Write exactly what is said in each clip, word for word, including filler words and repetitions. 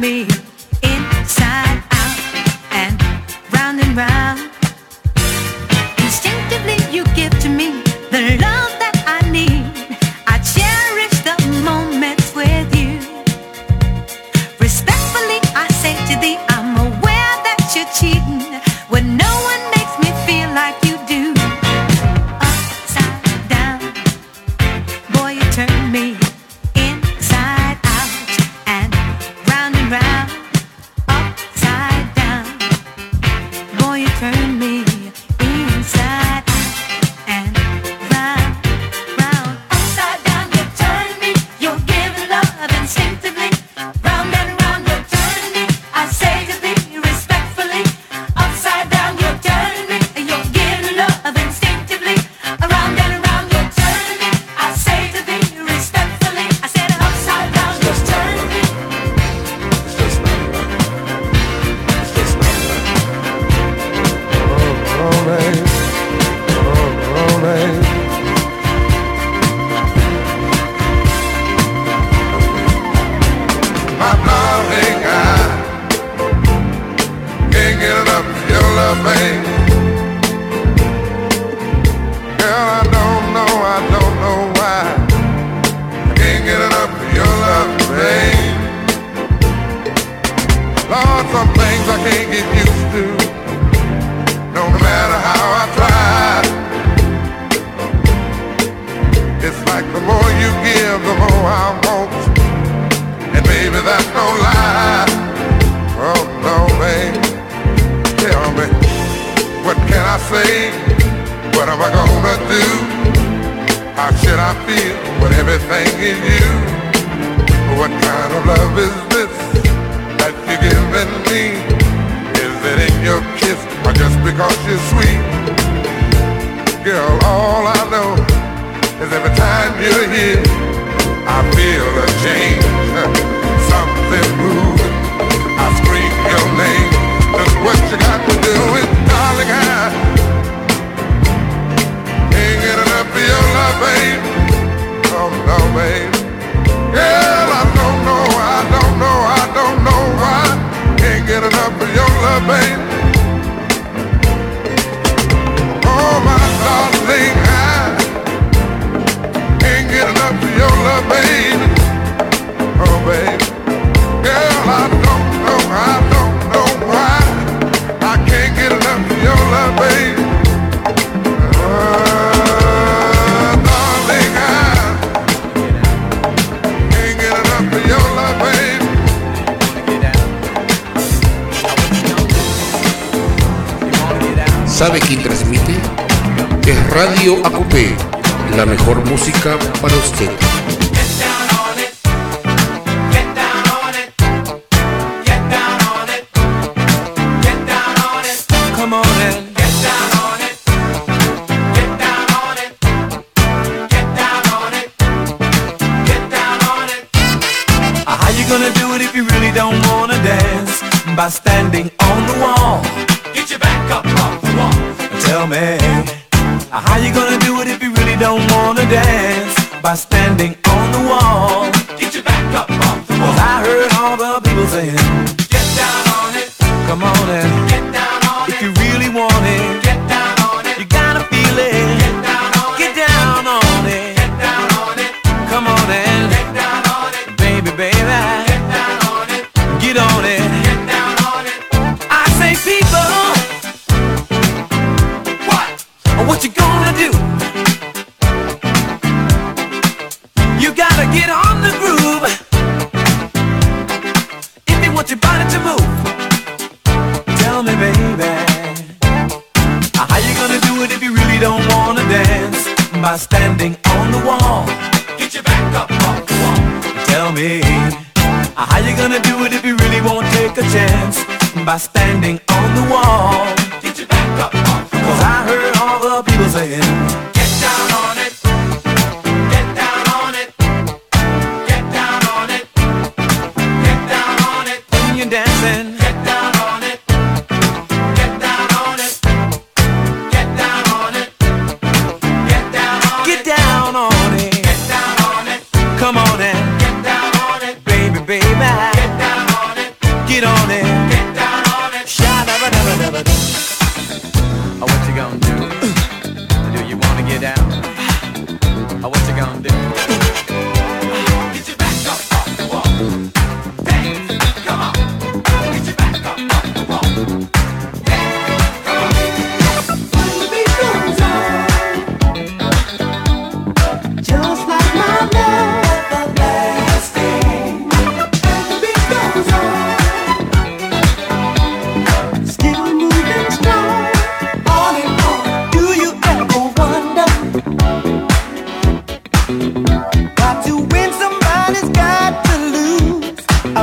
me inside out and round and round. Instinctively you give to me the love that I need. I cherish the moments with you. Respectfully I say to thee, I'm aware that you're cheating when no one makes me feel like you do. Upside down, boy, you turn me inside out and round and round. Upside down, boy, you turn me inside out and round, round. Upside down, you turn me. You're giving love instinctively. Round and round, you're turning me. I say to thee respectfully. Upside down, you're turning me. You're giving love instinctively. Around and around, you're turning me. I say to thee respectfully. I said upside down, you're turning me. My darling, I can't get enough of your love, babe. Girl, I don't know, I don't know why I can't get enough of your love, babe. Lord, some things I can't get used to, no matter how I try. It's like the more you give, the more I want. And baby, that's no lie. Oh no, babe. Tell me, what can I say? What am I gonna do? How should I feel when everything is you? What kind of love is this that you're giving me? Is it in your kiss or just because you're sweet? Girl, all I know is every time you're here, I feel a change, something moving. I scream your name. Just what you got to do is, darling, I can't get enough of your love, babe. Oh no, babe. Girl, I don't know, I don't know, I don't know why. Can't get enough of your love, babe. Oh my darling, I can't get enough of your love, baby. Oh, baby. Girl, I don't know, I don't know why I can't get enough of your love, baby. Uh, darling, I can't get enough of your love, baby. ¿Sabe quién transmite? Es Radio Acopé, la mejor música para usted. By standing on the wall, get your back up off the wall. Tell me, how you gonna do it if you really don't wanna dance? By standing on the wall, get your back up off the wall. 'Cause I heard all the people saying, get down on it. Come on and get down on it. If you really want it, get down on it. You gotta feel it. Get down on it. Get down on it. Get down on it. Come on and get down on it. Baby, baby, get down on it. Get on it. People, what? What you gonna do? You gotta get on the groove if you want your body to move. Tell me, baby, how you gonna do it if you really don't wanna dance? By standing on the wall, get your back up off the wall. Tell me, how you gonna do it if you really won't take a chance? By standing on the wall, get your back up off the wall. 'Cause I heard all the people saying, get down on it, get down on it, get down on it, get down on it. When you're dancing, get down on it, get down on it, get down on it, get down on it, get down on it, get down on it. Come on and get down on it, baby, baby, get down on it.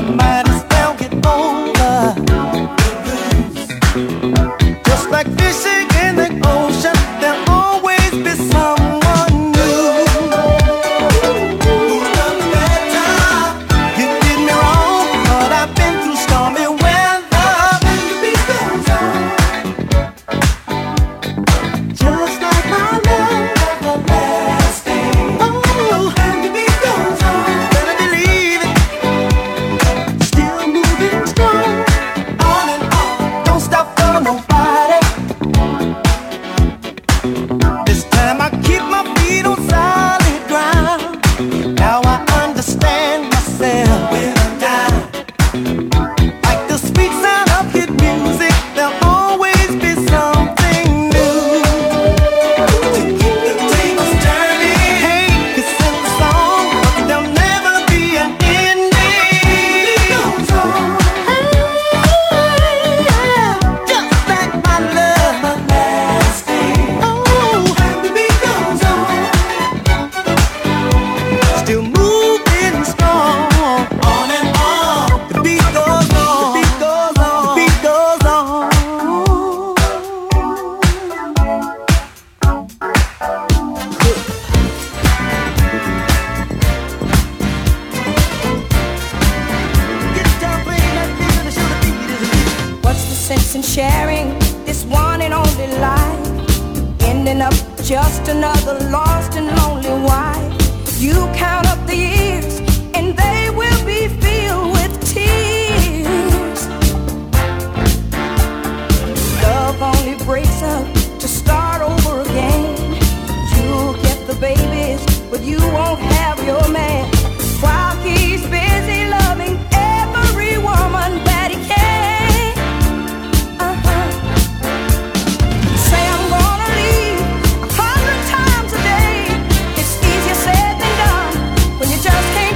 might as well get over. Just like fishing in the ocean, there'll always be someone new. Who's done better? You did me wrong, but I've been through stormy weather. And the beat goes on. Just like my love, everlasting. Oh, and the beat goes on. Better believe it. Still moving strong, on and on. Don't stop for nobody. This time I keep my feet on solid ground. Now I understand myself when I'm down. Like the sweet sound of hit music, there'll always be something new to keep the tables turning. Hey, it's in the song, but there'll never be an ending. It goes on. Just like my love, everlasting. Oh, and the beat goes on. Still moving strong, on and on. The beat goes on. The beat goes on. The beat goes on. Guitar playing that beat to show the beat is a beat. What's the sense in sharing this one and only life? Ending up just another lost and lonely wife. You count up the years and they will be filled with tears. Love only breaks up to start over again. You'll get the babies, but you won't have your man. While he's busy loving every woman that he can. Uh-huh. Say I'm gonna leave a hundred times a day. It's easier said than done when you just can't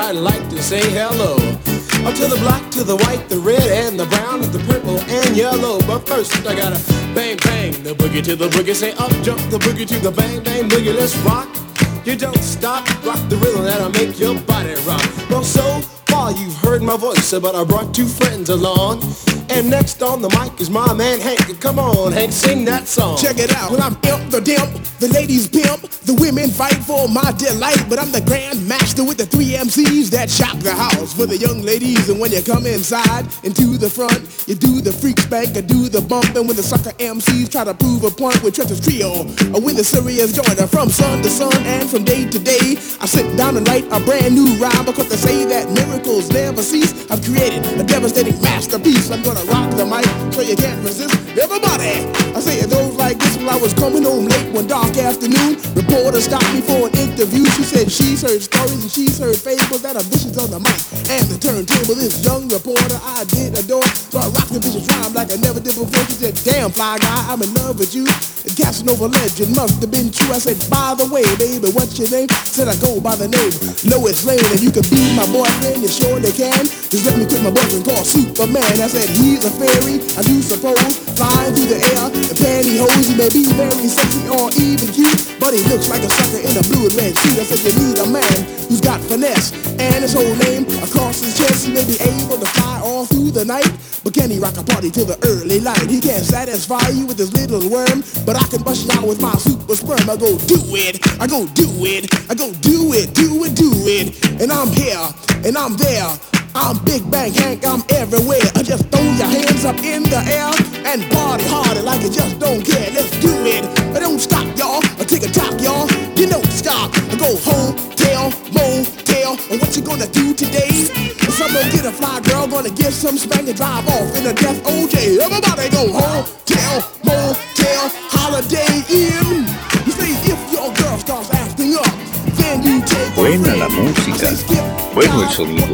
I'd like to say hello. Up to the black, to the white, the red, and the brown, and the purple, and yellow. But first I gotta bang, bang, the boogie to the boogie. Say up, jump the boogie to the bang, bang, boogie. Let's rock. You don't stop, rock the rhythm that'll make your body rock. Well, so far you've heard my voice, but I brought two friends along. And next on the mic is my man Hank. Come on, Hank, sing that song. Check it out. Well, I'm Imp the Dimp, the ladies pimp, the women fight for my delight. But I'm the grand master with the three M Cs that shock the house for the young ladies. And when you come inside into the front, you do the freak spank, I do the bump. And when the sucker M Cs try to prove a point with Treacher's Trio, or when the serious joiner from sun to sun and from day to day, I sit down and write a brand new rhyme because they say that miracles never cease. I've created a devastating masterpiece. I'm gonna rock the mic so you can't resist. Everybody, I say it goes like this. While I was coming home late one dark afternoon, reporter stopped me for an interview. She said she's heard stories and she's heard fables that are vicious on the mic and the turntable. This young reporter I did adore, so I rocked the vicious rhyme like I never did before. She said, damn fly guy, I'm in love with you. The Casanova legend must have been true. I said, by the way, baby, what's your name? Said I go by the name Lois Lane, and you can be my boyfriend, you surely can. Just let me quit my boyfriend called Superman. I said, he's a fairy, I do suppose, flying through the air, the pantyhose. He may be very sexy or even cute, but he looks like a sucker in a blue and red suit. I said, you need a man who's got finesse, and his whole name across his chest. He may be able to fly all through the night, but can he rock a party till the early light? He can't satisfy you with his little worm, but I can bust you out with my super sperm. I go do it, I go do it, I go do it, do it, do it. And I'm here, and I'm there, I'm Big Bang Hank, I'm everywhere. I just throw your hands up in the air and party harder like you just don't care. Let's do it, I don't stop y'all, I take a top y'all. You don't stop, I go home, tell, motel. And what you gonna do today? Some gonna get a fly girl, gonna get some spank and drive off in a death O J. Everybody go home, tell, motel, holiday in. You say if your girl starts acting up, then you take buena la música, bueno el sonido.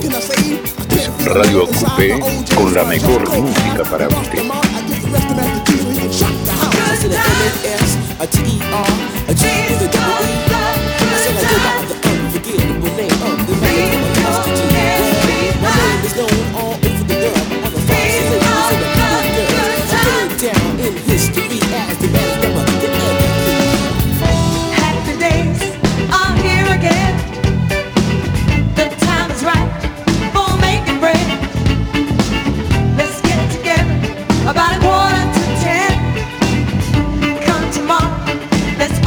Es Radio Ocupé con la mejor música para usted. Happy days are here again. The time is right for making bread. Let's get together about a quarter to ten. Come tomorrow, let's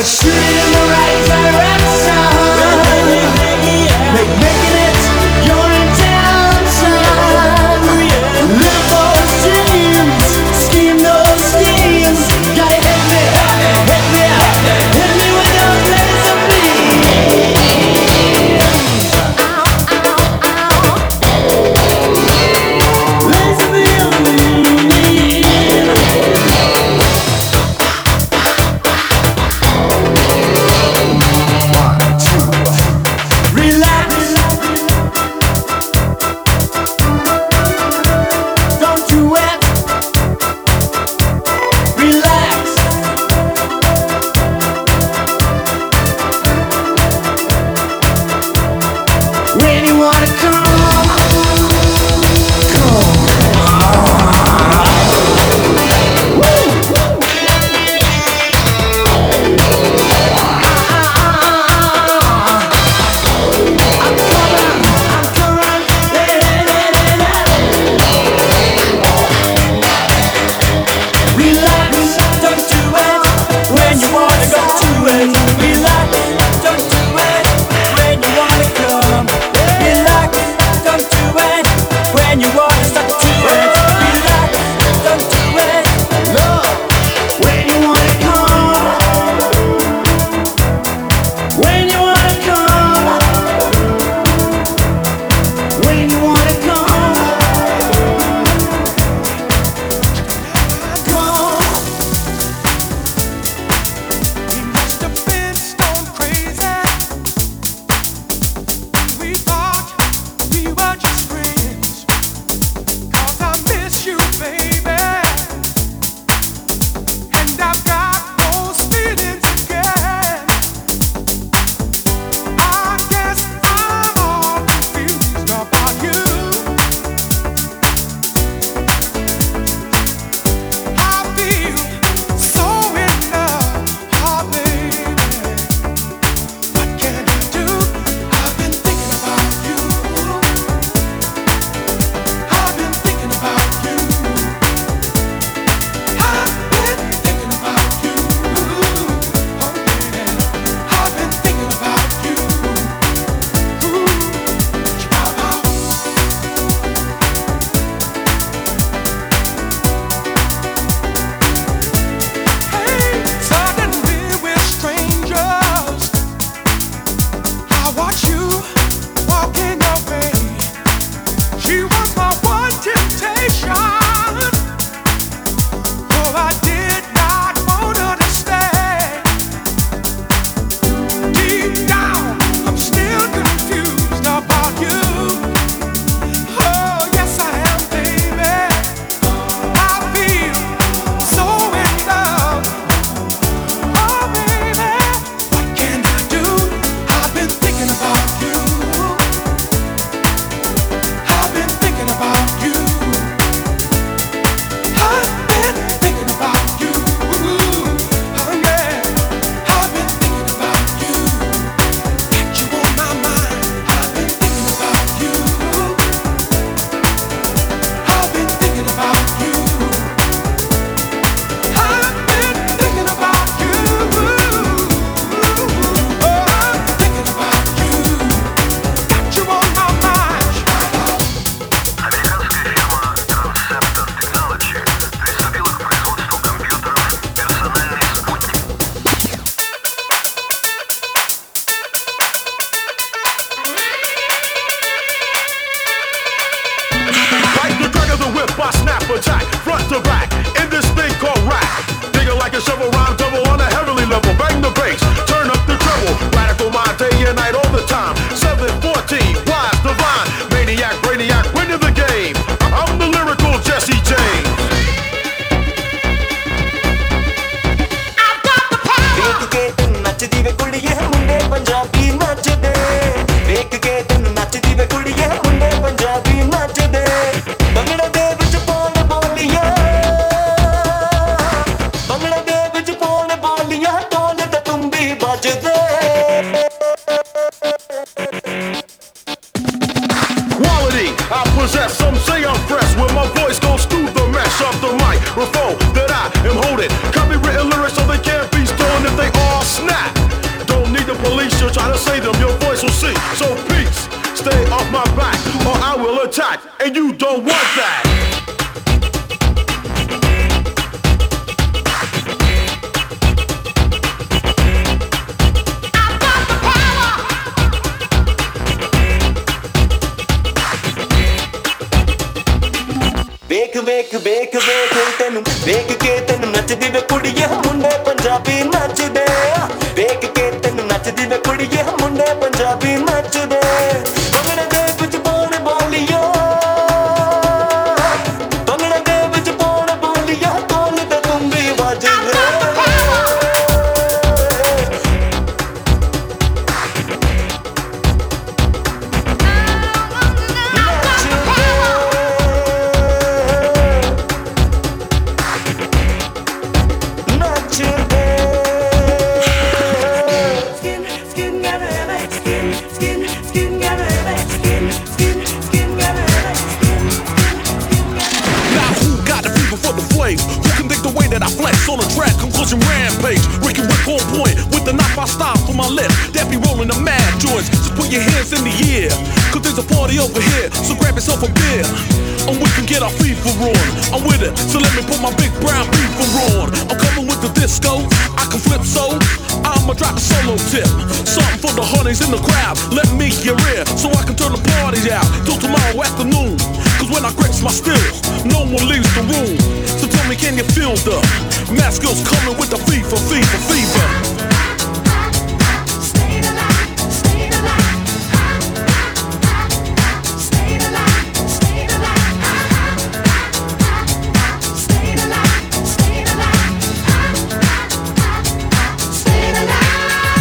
we're shooting in the right direction. Make making it your intention. Live those dreams, scheme those schemes. Gotta hit me, hit me, hit me with your laser beam. Laser possess. Some say I'm fresh when my voice goes through the mesh of the microphone that I am holding. Copywritten lyrics so they can't be stolen if they all snap. me. So peace, stay off my back, or I will attack, and you don't want that. ਵੇਖ ਵੇਖ ਵੇਖ ਵੇਖ ਤੈਨੂੰ ਵੇਖ ਕੇ ਤੈਨੂੰ ਨੱਚਦੀ ਵੇ ਕੁੜੀਏ ਮੁੰਡੇ ਪੰਜਾਬੀ ਨੱਚਦੇ ਵੇਖ ਕੇ ਤੈਨੂੰ ਨੱਚਦੀ ਵੇ ਕੁੜੀਏ ਮੁੰਡੇ ਪੰਜਾਬੀ ਨੱਚਦੇ ਭੰਗੜੇ ਦੇ ਵਿੱਚ ਪਾਉਣ ਬੋਲੀਆਂ ਭੰਗੜੇ ਦੇ ਵਿੱਚ ਪਾਉਣ ਬੋਲੀਆਂ ਢੋਲ ਤੇ ਤੁੰਬੀ ਵੱਜਦੇ on the track, conclusion rampage. Ricky Rick on point with the knife I style for my left. That be rolling the mad joints. So put your hands in the air, cause there's a party over here. So grab yourself a beer, and we can get our FIFA on. I'm with it, so let me put my big brown FIFA on. I'm coming with the disco, I can flip so I'ma drop a solo tip. Something for the honeys in the crowd. Let me hear it, so I can turn the party out till tomorrow afternoon. Cause when I grips my stills, no one leaves the room. So tell me, can you feel the math skills coming with the fever, fever, fever? Stay alive, stay alive. Stay alive, stay alive. Stay alive, stay alive. Stay alive.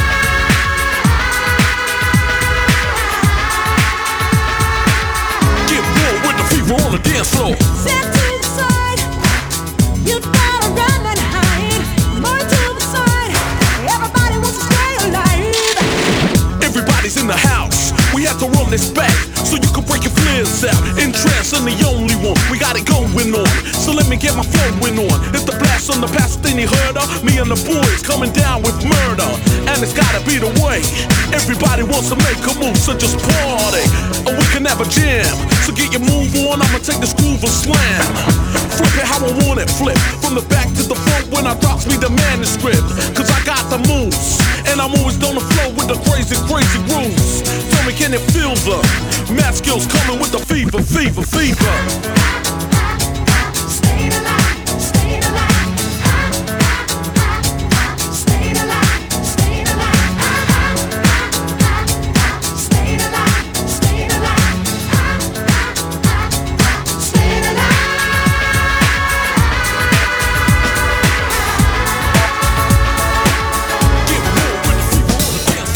Get real with the fever on the dance floor. Step to the side. You gotta run and hide. More to the side. Everybody wants to stay alive. Everybody's in the house. We have to run this back so you can break your flares out. In trance, I'm the only one. We got it going on. So let me get my flowing on. It's the blast on the past thing you heard of. Me and the boys coming down with murder. And it's gotta be the way. Everybody wants to make a move, so just party. Or we can have a jam. So get your move on, I'ma take this groove and slam. Flip it how I want it, flip. From the back to the front when I drops me the manuscript. Cause I got the moves. And I'm always on the flow with the crazy, crazy grooves. Tell me, can it feel the math skills coming with the fever, fever, fever? Stay alive, stay alive. Stay alive, stay alive. Stay alive, stay alive. Stay alive. Get real with the fever on the dance.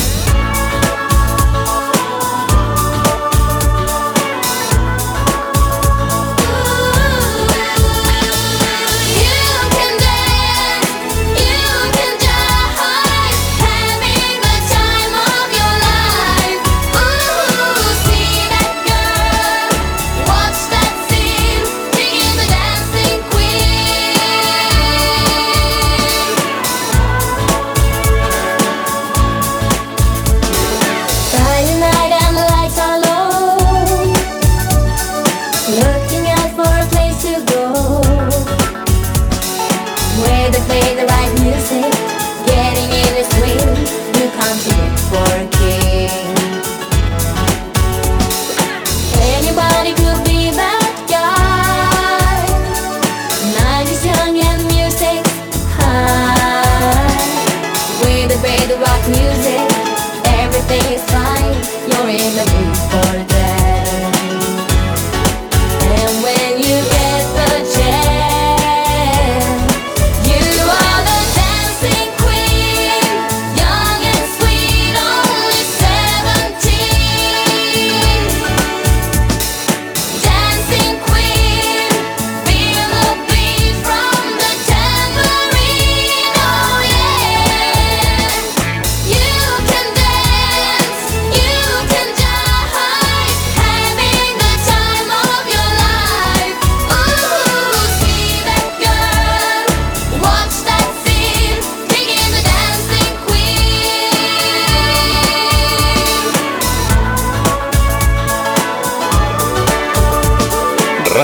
You can dance, you can jive.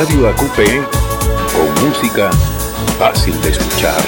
Radio A Q P con música fácil de escuchar.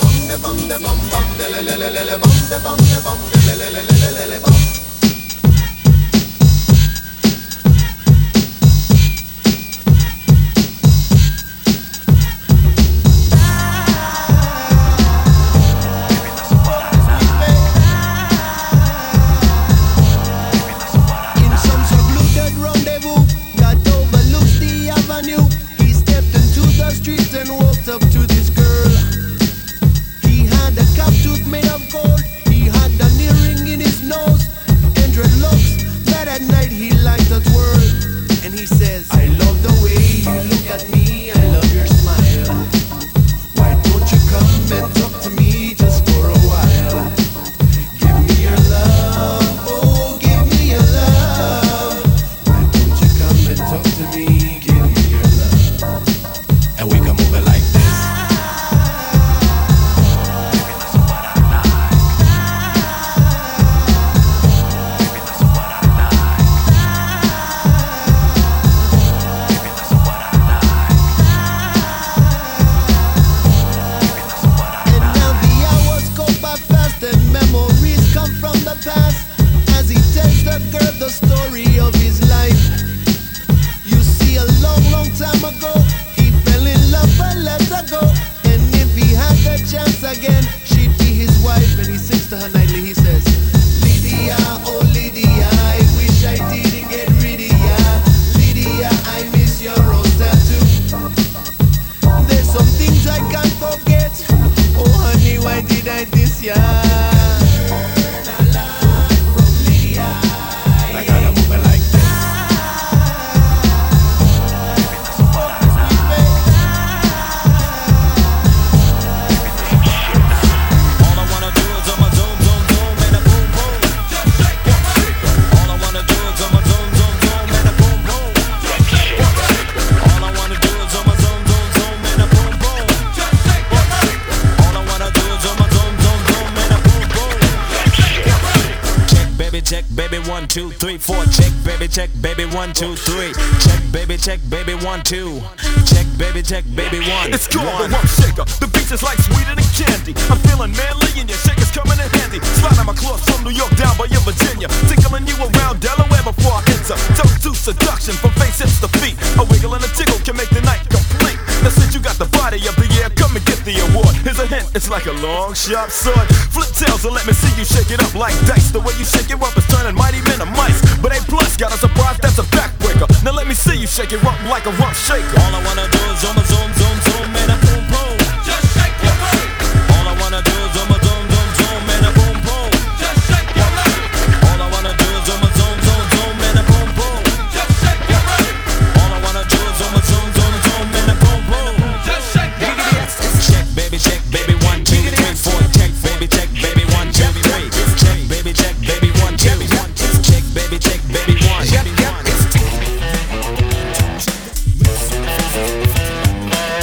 two, three, four. Check, baby, check, baby, one, two, three. Check, baby, check, baby, one, two. Check, baby, check, baby, one. It's called the Rump Shaker. The beats is like sweeter than candy. I'm feeling manly and your shaker's coming in handy. Sliding my claws from New York down by in Virginia. Tickling you around Delaware before I enter. Don't do seduction from face hips to feet. A wiggle and a tickle can make the night complete. Now since you got the body of the year, come and get the award. Here's a hint, it's like a long sharp sword. Flip tails and let me see you shake it up like dice. The way you shake it up is turning mighty men to mice. But A plus got a surprise, that's a backbreaker. Now let me see you shake it rump like a rump shaker. All I wanna do is zoom, zoom, zoom, zoom, and a boom, boom. Just shake your booty. All I wanna do is zoom, zoom, zoom, zoom, and a boom, boom. Just shake your booty. All I wanna do is zoom, zoom, zoom, zoom, and a boom, boom. Just shake your booty. All I wanna do is zoom, zoom, zoom, zoom, and a boom, boom. Just shake your booty. Check, baby, check, baby, one, two, three, four. Check, baby, check, baby, one, two, three. Check, baby, check, baby, one, two. Check, baby, check, baby, one.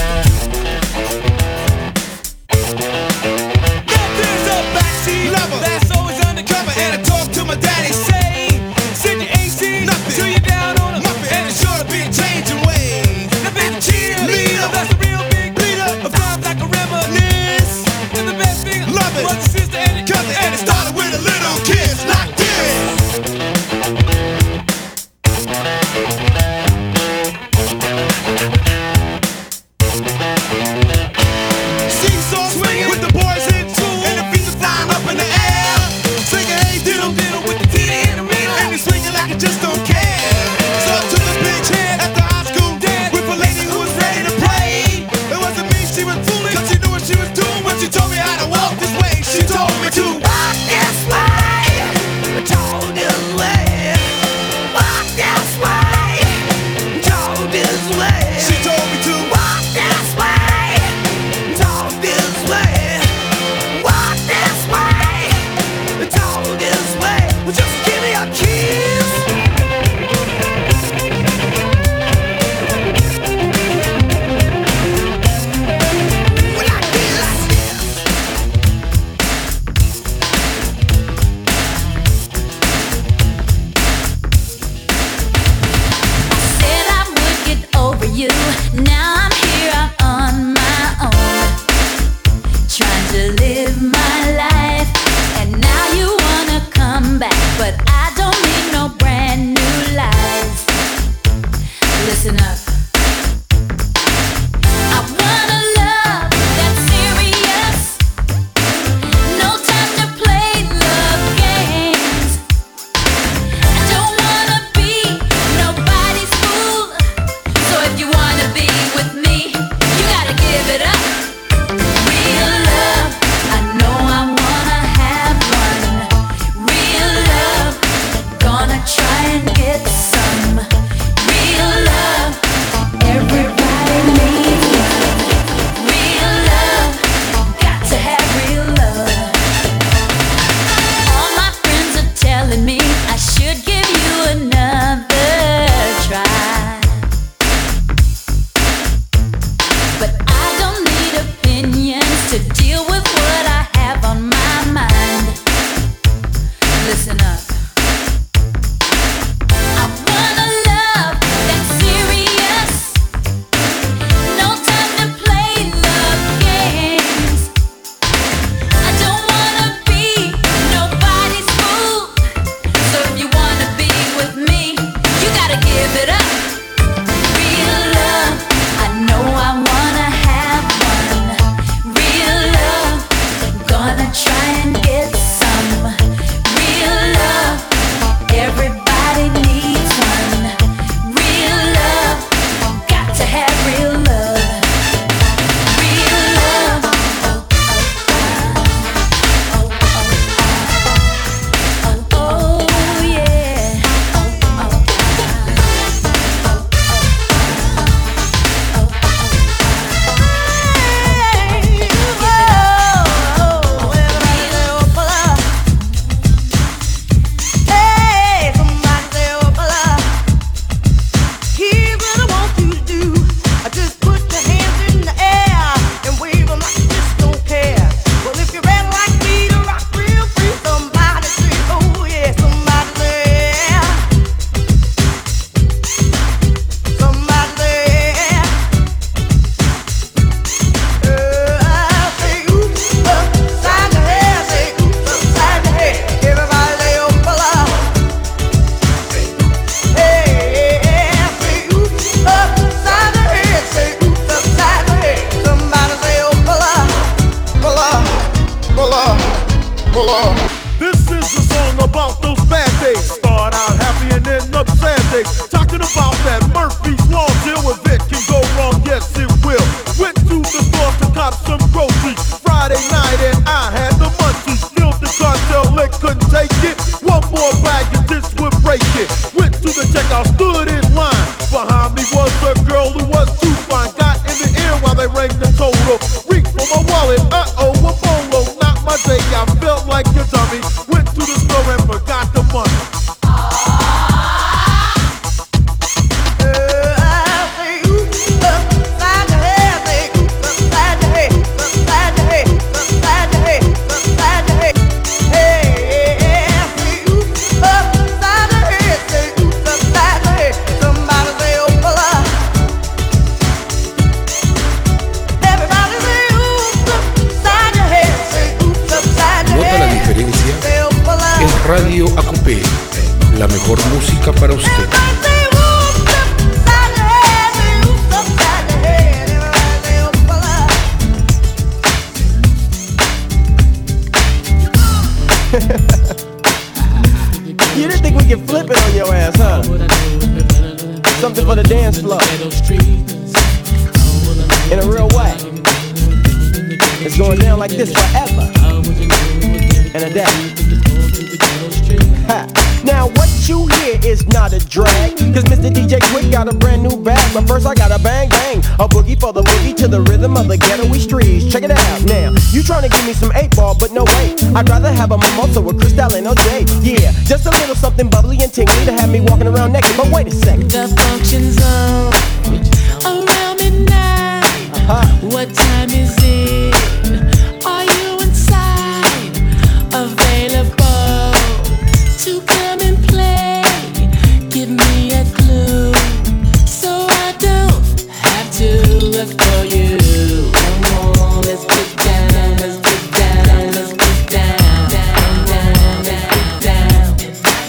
Opala. This is a song about those bad days. Start out happy and end up sad days. Talking about that Murphy's Law deal with it can go wrong, yes it will. Went to the store to cop some groceries Friday night and I had the munchies. Still the cartel lick couldn't take it. One more bag and this would break it. Went to the checkout, stood in line. Behind me was a girl who was too fine. Got in the ear while they rang the total. Reached for my wallet, uh-oh, a bolo. Not my day, I felt like a dummy. Went to the store and forgot the money. Radio A Q P, la mejor música para usted. You didn't think we could flip it on your ass, huh? Something for the dance floor. In a real way. It's going down like this forever and a day. Ha. Now what you hear is not a drag, cause Mister D J Quick got a brand new bag. But first I gotta bang bang, a boogie for the boogie to the rhythm of the ghetto-y streets. Check it out now, you tryna give me some eight ball, but no wait, I'd rather have a mimosa with Cristal and O J. Yeah, just a little something bubbly and tingly to have me walking around naked. But wait a second, the function zone around midnight. Uh-huh. What time is it? Are you inside? Available to come and play? Give me a clue so I don't have to look for you. Come on, let's get down, let's get down, let's get down, down, down, let's get down.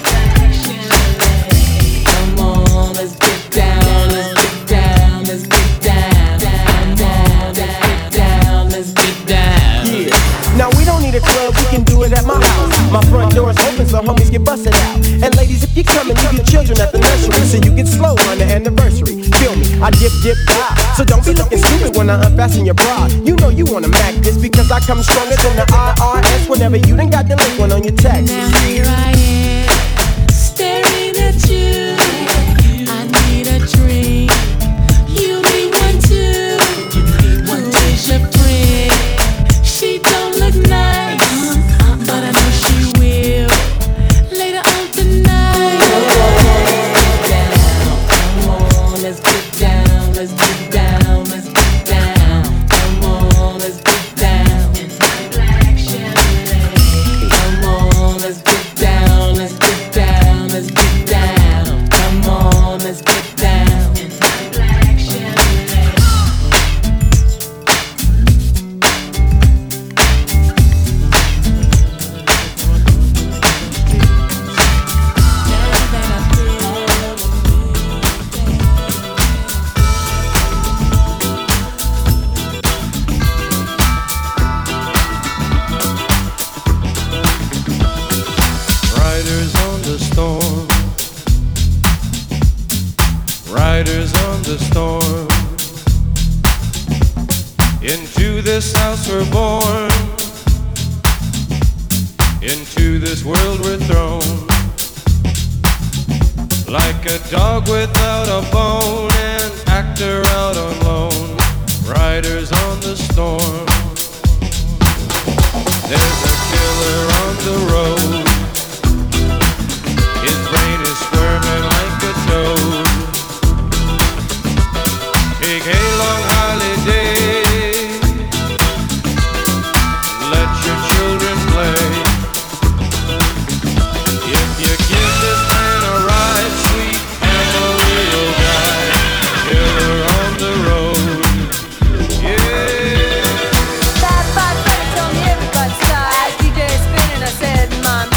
Come on, let's get down, let's get down, let's get down, down, down, let's get down, let's get down. Yeah. Now we don't need a club, we can do it at my house. My front door's open so homies get busted out. And ladies, if you come and leave your children at the nursery so you get slow on the anniversary. Feel me, I dip, dip, die. So don't be looking stupid when I unfasten your bra. You know you wanna mac this because I come stronger than the I R S whenever you done got the link one on your text. Now here I am, staring at you. I need a drink. You need one too. What is your friend? She don't look nice, but I know she will later on tonight. Come on, let's get down, let's get down, let's get down. Come on, let's get down. Come on, let's get down, let's get down, let's get down. Come on, let's get down. Riders on the storm, riders on the storm. Into this house we're born, into this world we're thrown. Like a dog without a bone, an actor out on loan. Riders on the storm. There's a killer on the road. His brain is squirming like a toad. Take a long holiday. Let your children play. If you give this man a ride, sweet Amarillo guy, killer on the road. Yeah. Bad, bad, better tell me everybody's tired. D J spinning, I said, man.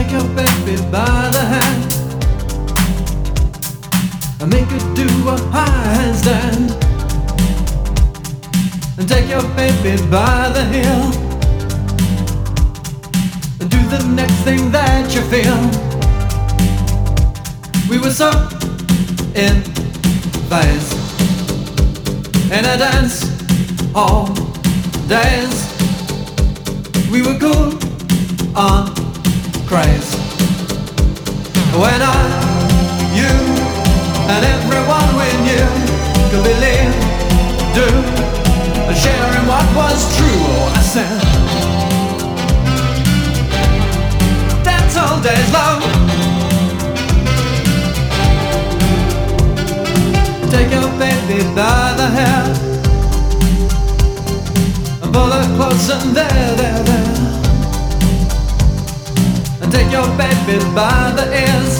Take your baby by the hand and make her do a handstand. And take your baby by the heel and do the next thing that you feel. We were so in phase in a dance all days. We were cool on craze. When I, you, and everyone we knew could believe, do, sharing what was true. Oh, I said, dance all days long. Take your baby by the hair and pull her close and there, there, there. And take your baby by the ears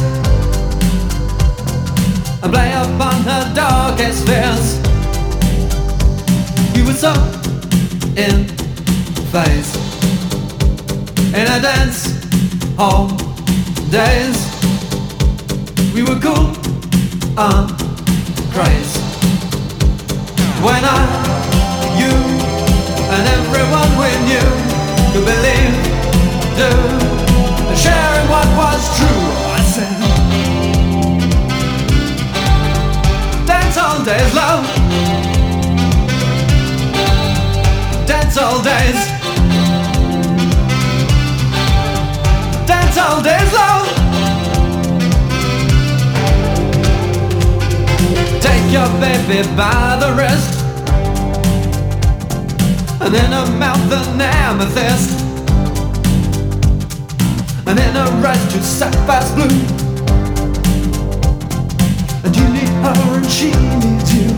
and play upon her darkest fears. We were so in phase in a dance hall days. We were cool on craze. When I, you, and everyone we knew could believe, do, sharing what was true. I said, dance all days long. Dance all days. Dance all days long. Take your baby by the wrist and in her mouth an amethyst, and in her eyes two sapphires blue. And you need her and she needs you.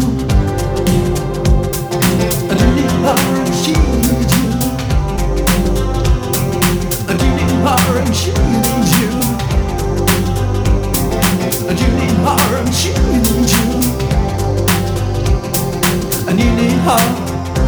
And you need her and she needs you. And you need her and she needs you. And you need her and she needs you. And you need her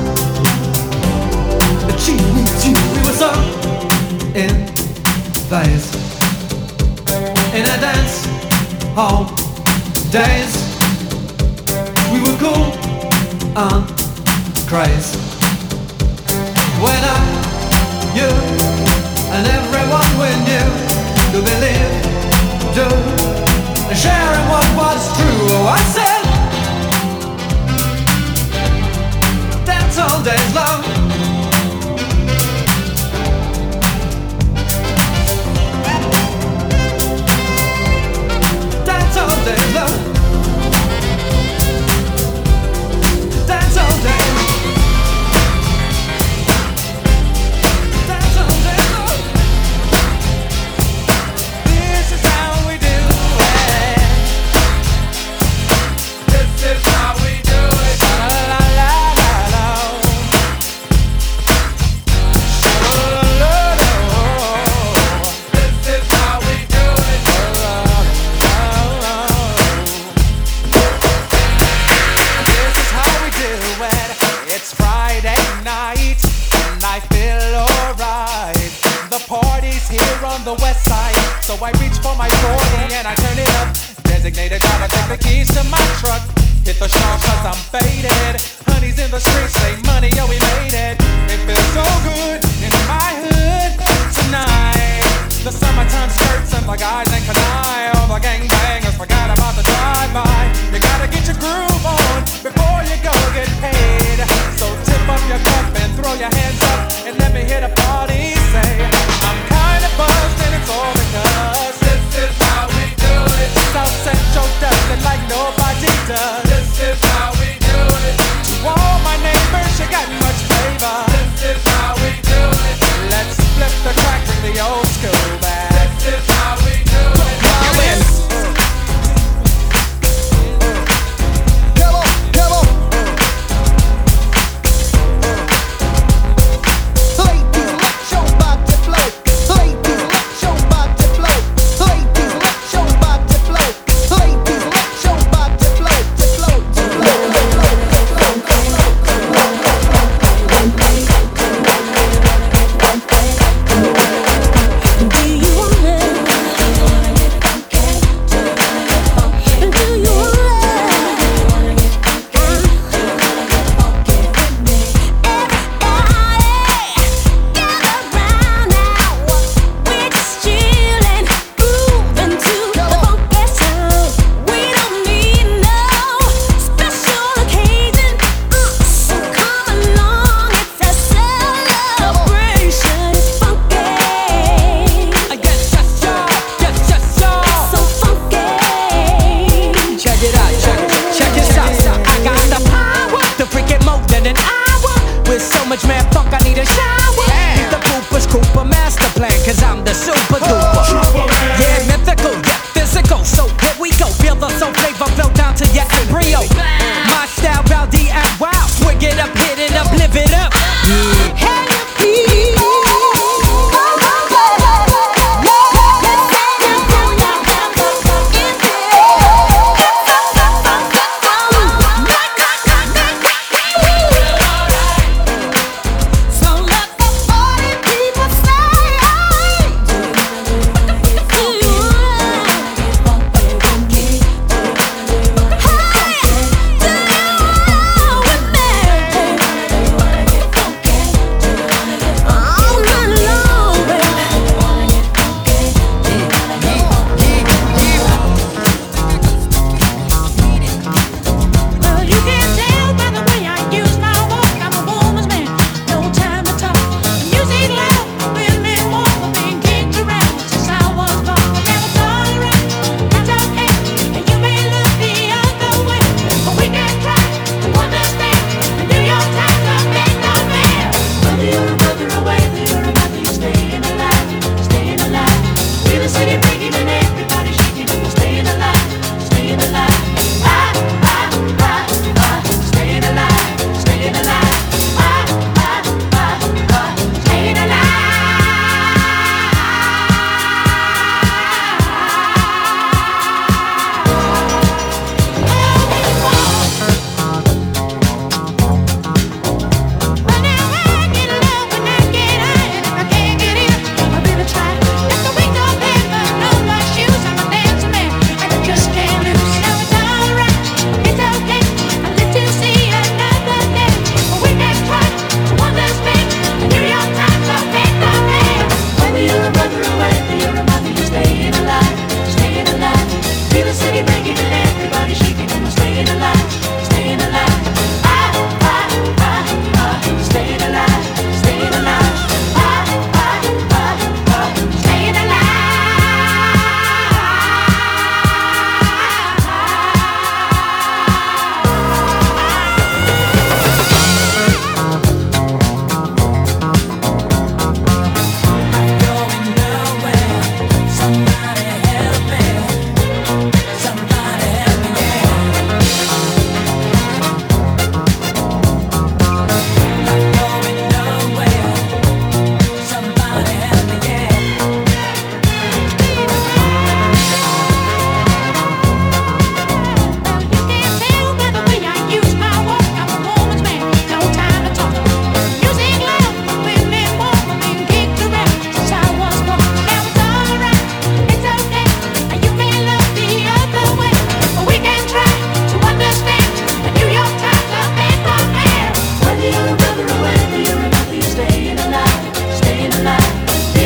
and she needs you. We were so in phase in a dance hall days. We were cool on craze. When I, you, and everyone we knew could believe, do, sharing what was true. Oh, I said, dance all days long. Dance all days long. Dance all day. Dance all day long. This is how we do it. This is how we do it. La la la la la. La la la la. This is how we do it. La la la la. This is how we do it. It's Friday night and I feel alright. The party's here on the west side, so I reach for my forty and I turn it up. Designated driver, take the keys to my truck. Hit the shop cause I'm faded. Honey's in the streets, say money, yo, we made it. It feels so good in my hood tonight. The summertime skirts and the guys in Kanai. All the gangbangers forgot about the drive-by. You gotta get your groove on before you go get paid. So tip up your cup and throw your hands up and let me hear the party say, I'm kinda buzzed and it's all because this is how we do it. South Central does it like nobody does. This is how we do it. To all my neighbors, you got much flavor. This is how we do it. Let's flip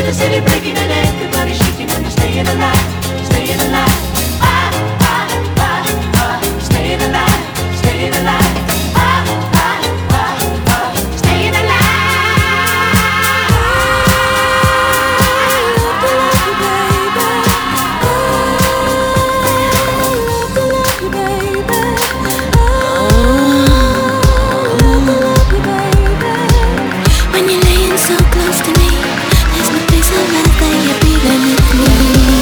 the city breaking and everybody shaking and they're staying alive, staying alive. Ah, ah, ah, ah, staying alive, staying alive. Ah, ah, ah, ah, staying alive. When you're laying so close to me, there's no place I'd rather you be than with me.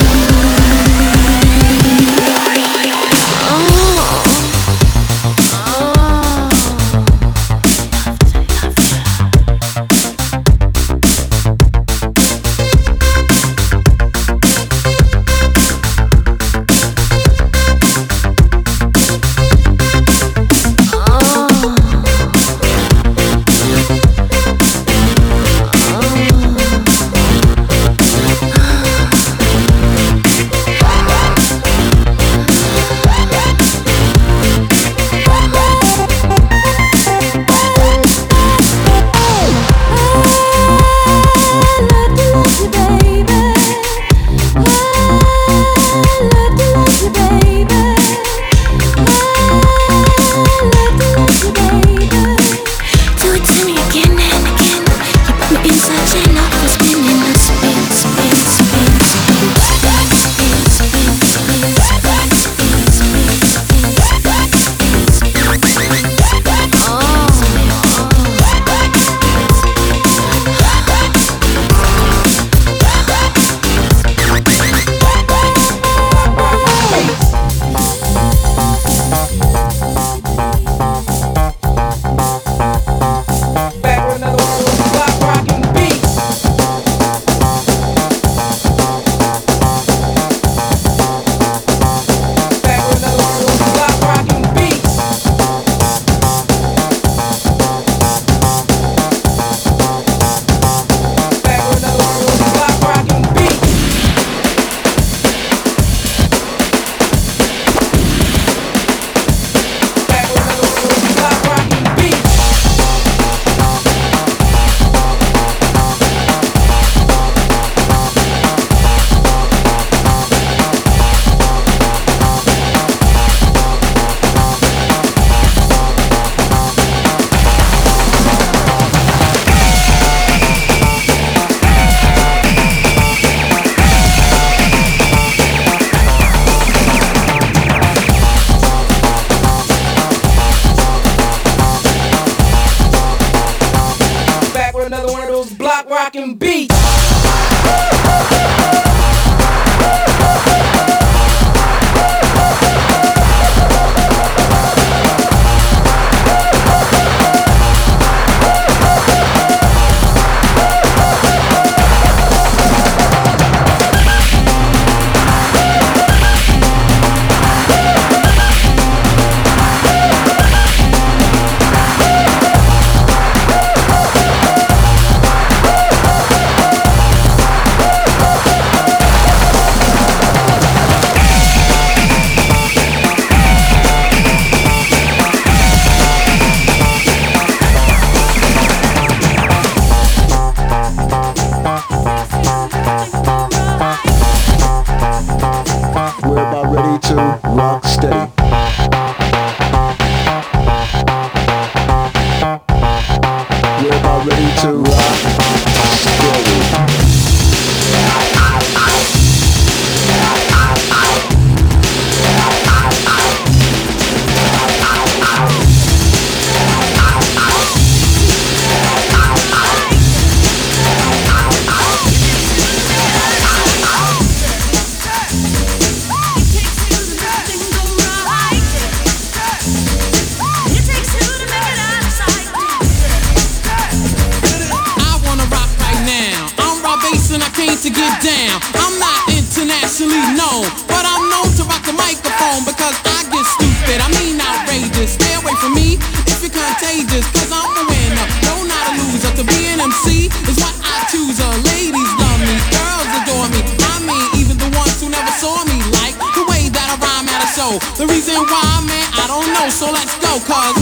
The reason why, man, I don't know, so let's go, cause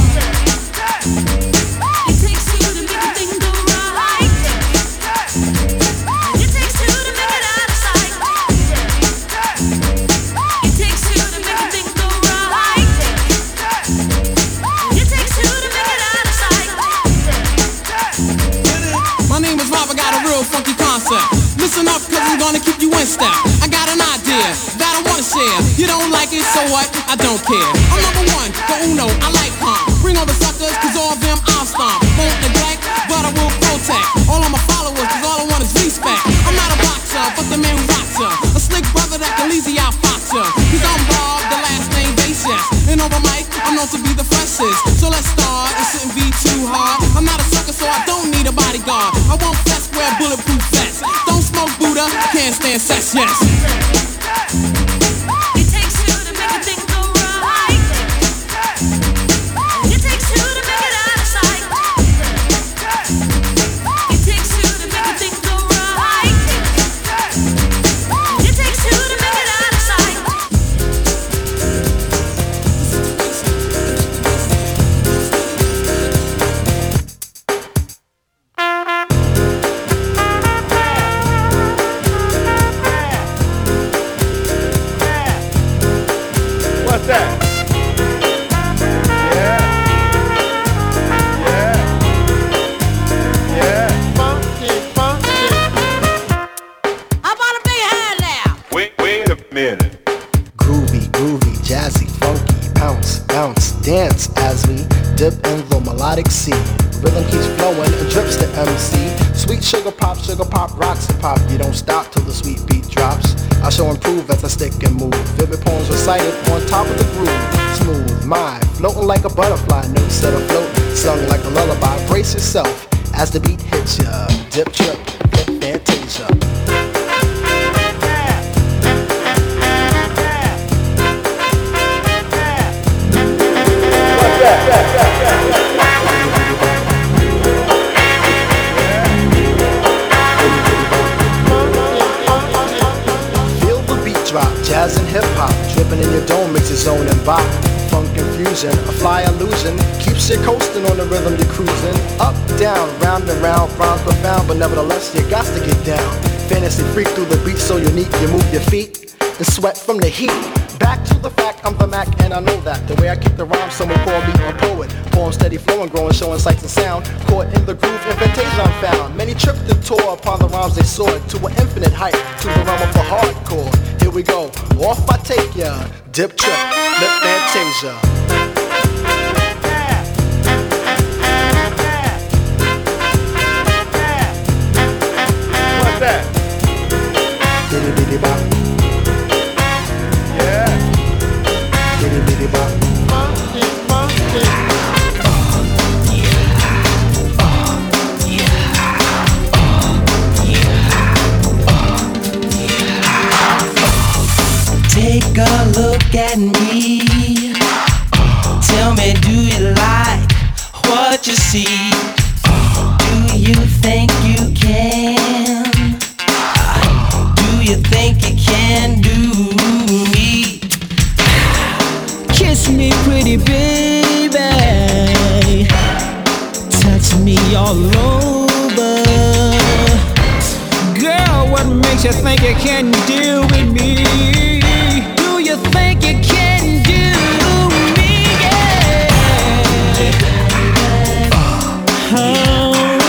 it takes two to make a thing go right. It takes two step. I got an idea that I wanna share. You don't like it, so what? I don't care. I'm number one, the uno, I like calm. Bring all the suckers, cause all of them I'll stomp. Won't neglect, but I will protect all of my followers, cause all I want is respect. I'm not a boxer, but the man who rocks ya. A slick brother that can easy out fox ya. Cause I'm Bob, the last name Basis. And over mic, I'm known to be the freshest. So let's start, it shouldn't be too hard. I'm not a sucker, so I don't need a bodyguard. I want flesh, wear bulletproof vests. Don't smoke Buddha, can't stand sex, yes. It takes two to make a thing go right. It takes two to make it out of sight. It takes two to make a thing go right. It takes two to make it out of sight. What's that? Yeah. Yeah. Yeah. Funky, funky. How about a big hand now? Wait, wait a minute. Groovy, groovy, jazzy, funky, bounce, bounce, dance as we dip in the melodic sea. Rhythm keeps flowing and drips to M C. Sweet sugar pop, sugar pop, rocks and pop. You don't stop till the sweet beat drops. I shall improve as I stick and move. Vivid poems recited on top of the groove. Smooth mind, floating like a butterfly. Notes set afloat, sung like a lullaby. Brace yourself as the beat hits ya. Dip, trip, hip, fantasia. Feel the beat drop, jazz and hip hop, dripping in your dome makes your zone and bop. Funk infusion, a fly illusion, keeps you coasting on the rhythm you're cruising. Up, down, round and round, rhymes profound, but nevertheless you got to get down. Fantasy freak through the beat so unique, you move your feet and sweat from the heat. Back to the fact, I'm the Mac and I know that. The way I kick the rhyme, someone call me a poet. Poem steady flowing, growing, showing sights and sound. Caught in the groove, in fantasia I'm found. Many tripped and tore upon the rhymes they soared to an infinite height, to the realm of the hardcore. Here we go, off I take ya. Dip, trip, lip, fantasia. What's that? Diddy diddy bop. Yeah. Diddy diddy bop. Funky, funky. Take a look at me. Tell me, do you like what you see? Do you think you can? Do you think you can do me? Kiss me, pretty baby. Touch me all over. Girl, what makes you think you can deal with me? Do you think you can do me? Yeah. Oh.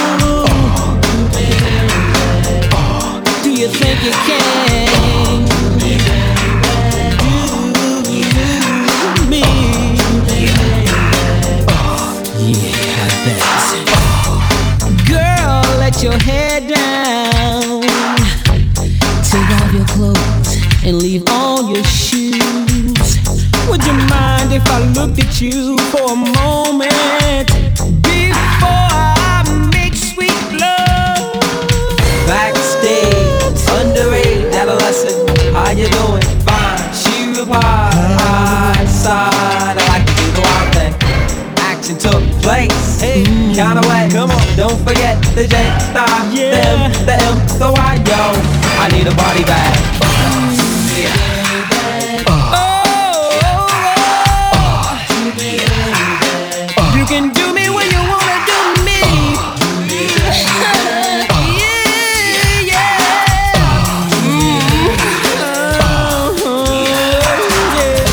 Do you think you can do me? Yeah, I bet. Girl, let your hair down. Take off your clothes and leave on your shoes. Would you mind if I looked at you for a moment before I make sweet love? Backstage, underage, adolescent, how you doing? Fine, she replied, high side, I like to do the wild thing. Action took place, hey, kinda wet, come on, don't forget the J, the yeah. the M, the M, the Y, yo, I need a body bag. Yeah. You can do me when you wanna do me. Yeah, yeah. Mm. Oh, yeah.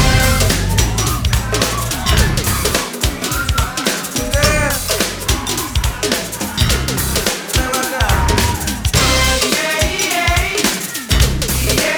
Yeah.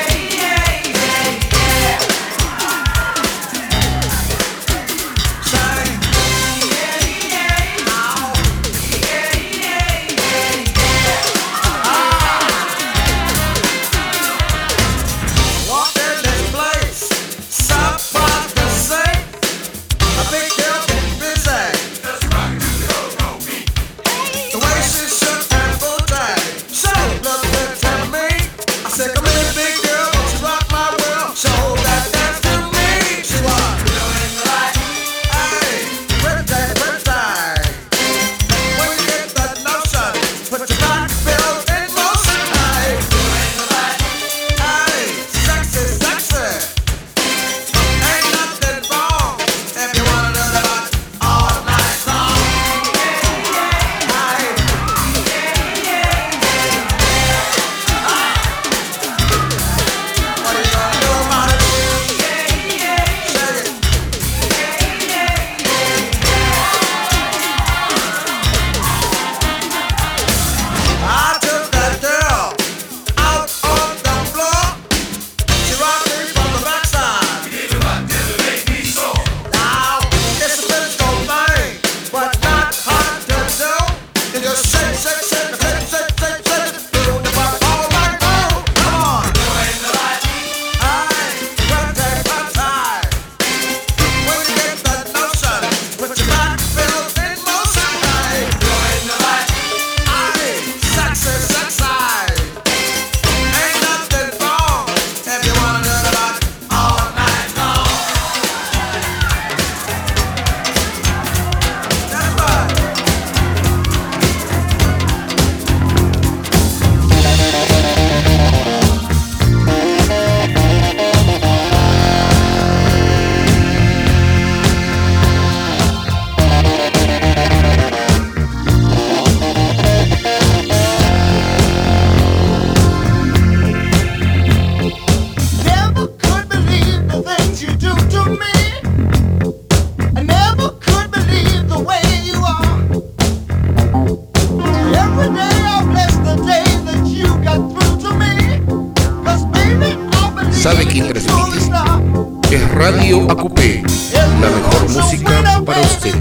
sabe quién transmite. Es Radio A Q P, la mejor música para usted.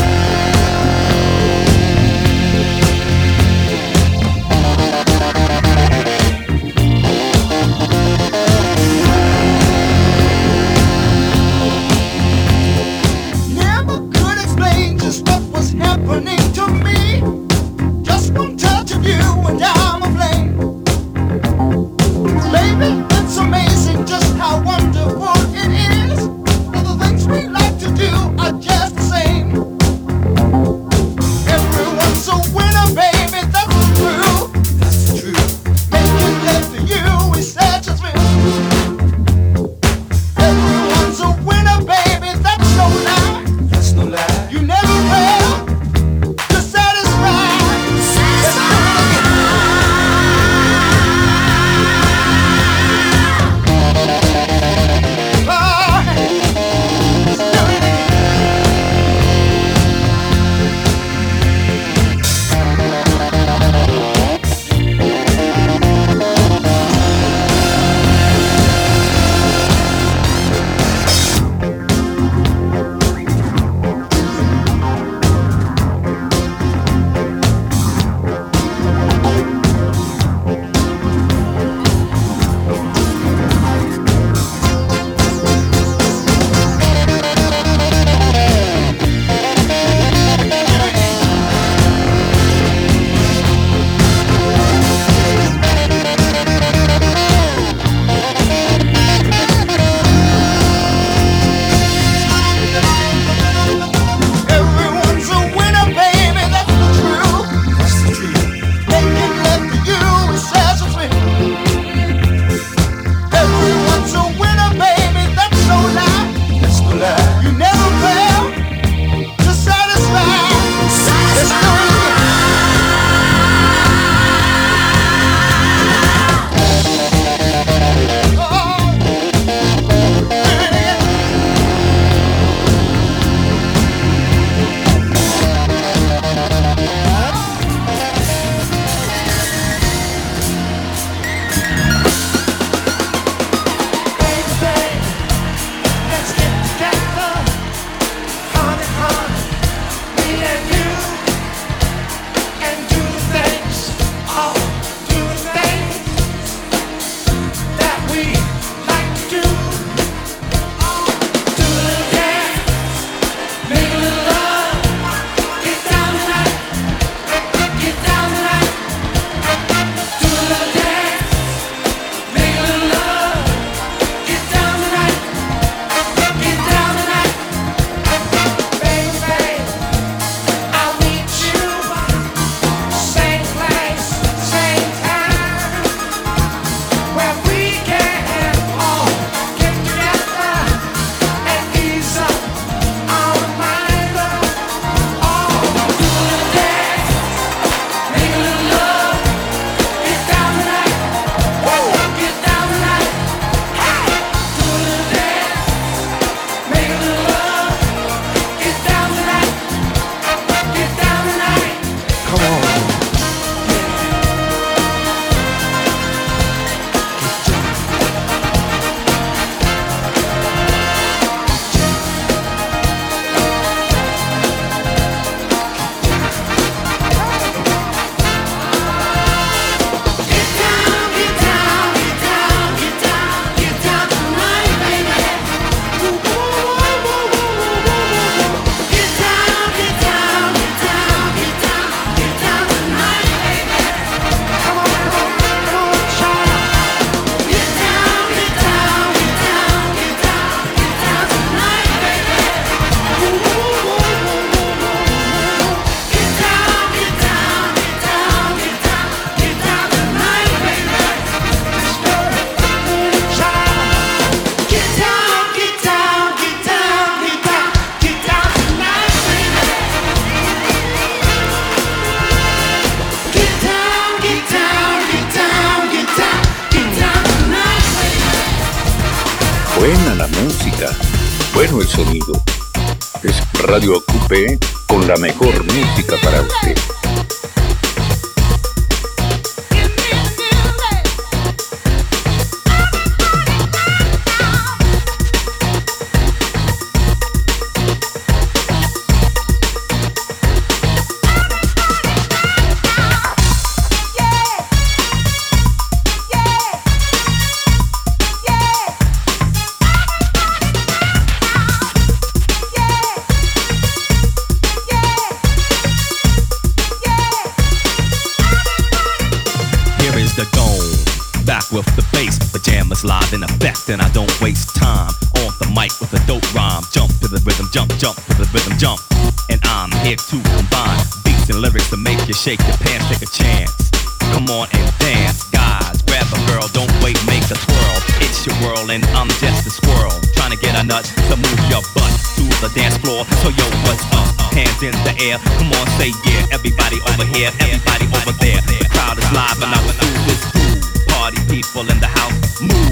Thank bueno el sonido. Es Radio Ocupé con la mejor música para usted. With the bass, pajamas live in effect, and I don't waste time on the mic with a dope rhyme. Jump to the rhythm, jump, jump to the rhythm, jump. And I'm here to combine beats and lyrics to make you shake your pants, take a chance. Come on and dance, guys. Grab a girl, don't wait, make a twirl. It's your world, and I'm just a squirrel trying to get a nut to move your butt to the dance floor. So yo, what's up? Hands in the air, come on, say yeah. Everybody over here, everybody over there. The crowd is live, and I will do this groove. Party people in the house, move.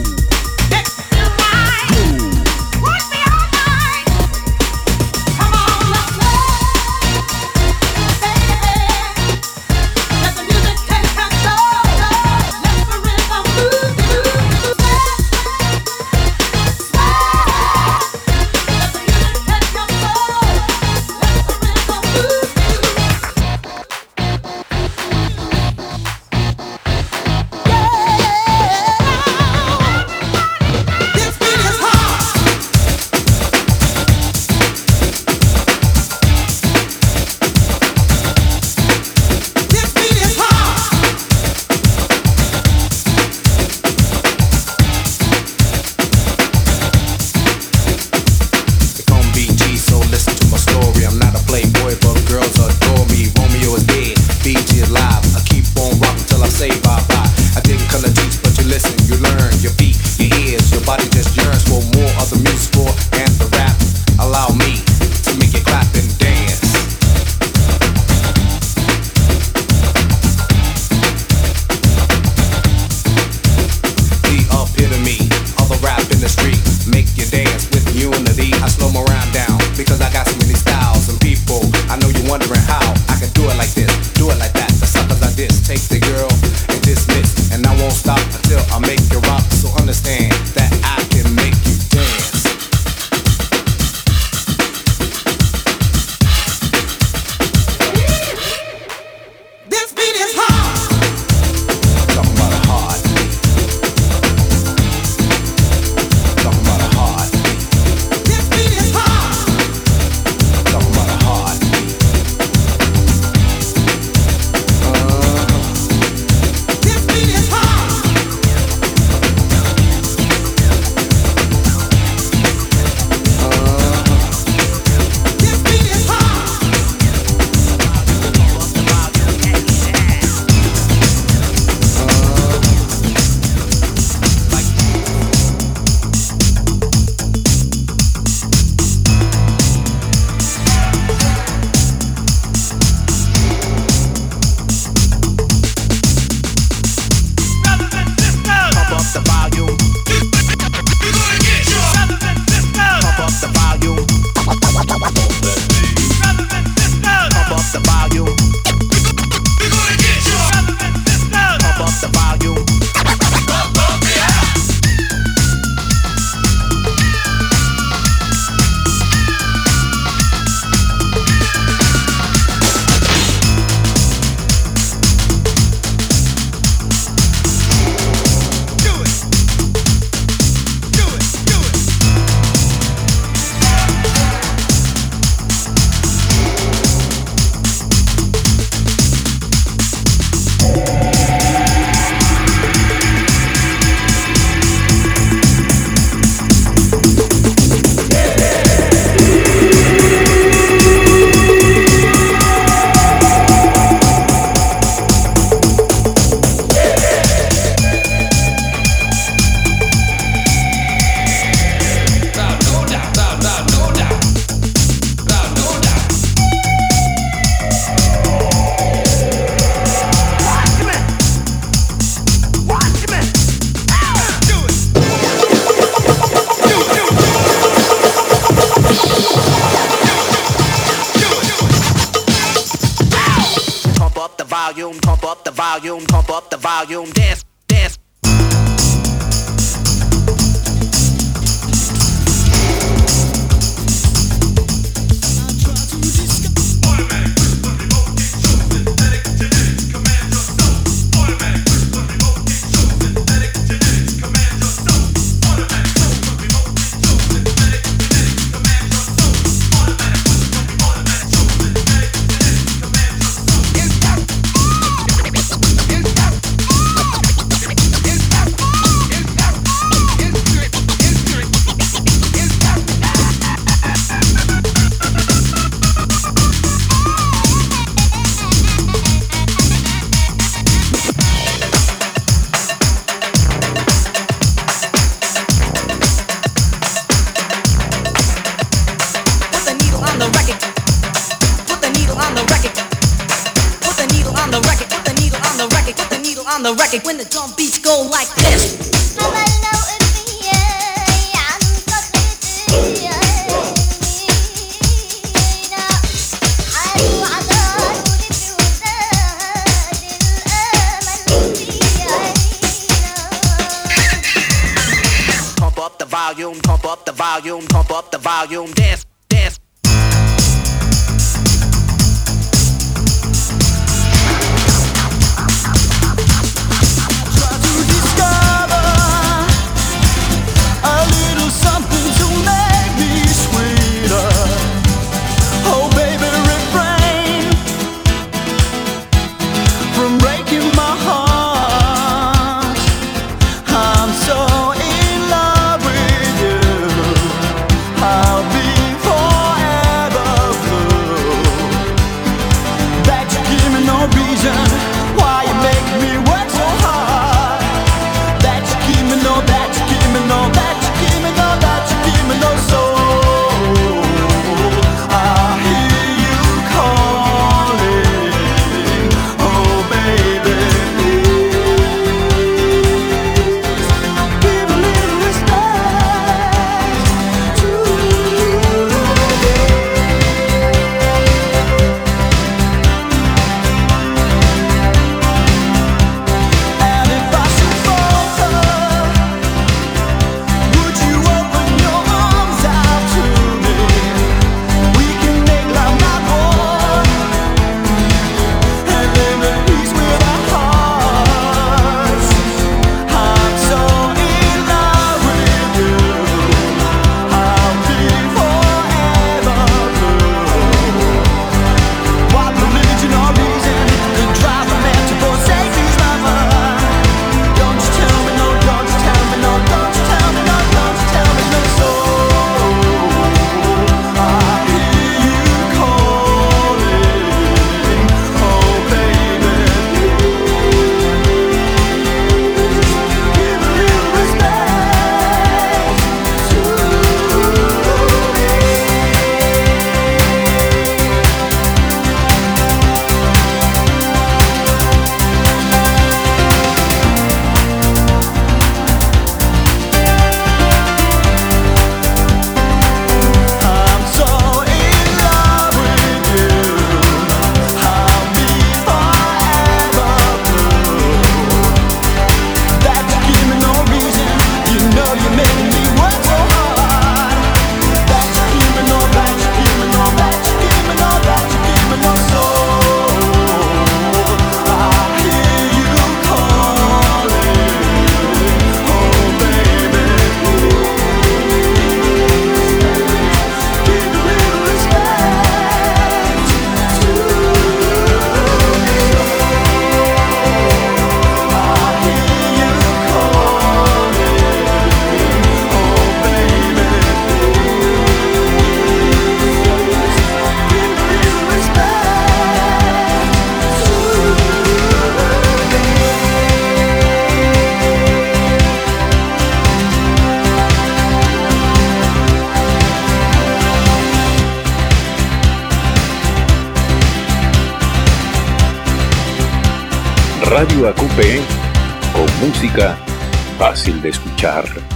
volume, pump up the volume, pump up the volume, dance, dance. On the record when the drum beats go like this. Pump up the volume, pump up the volume, pump up the volume, dance, dance. Radio A Q P, con música fácil de escuchar.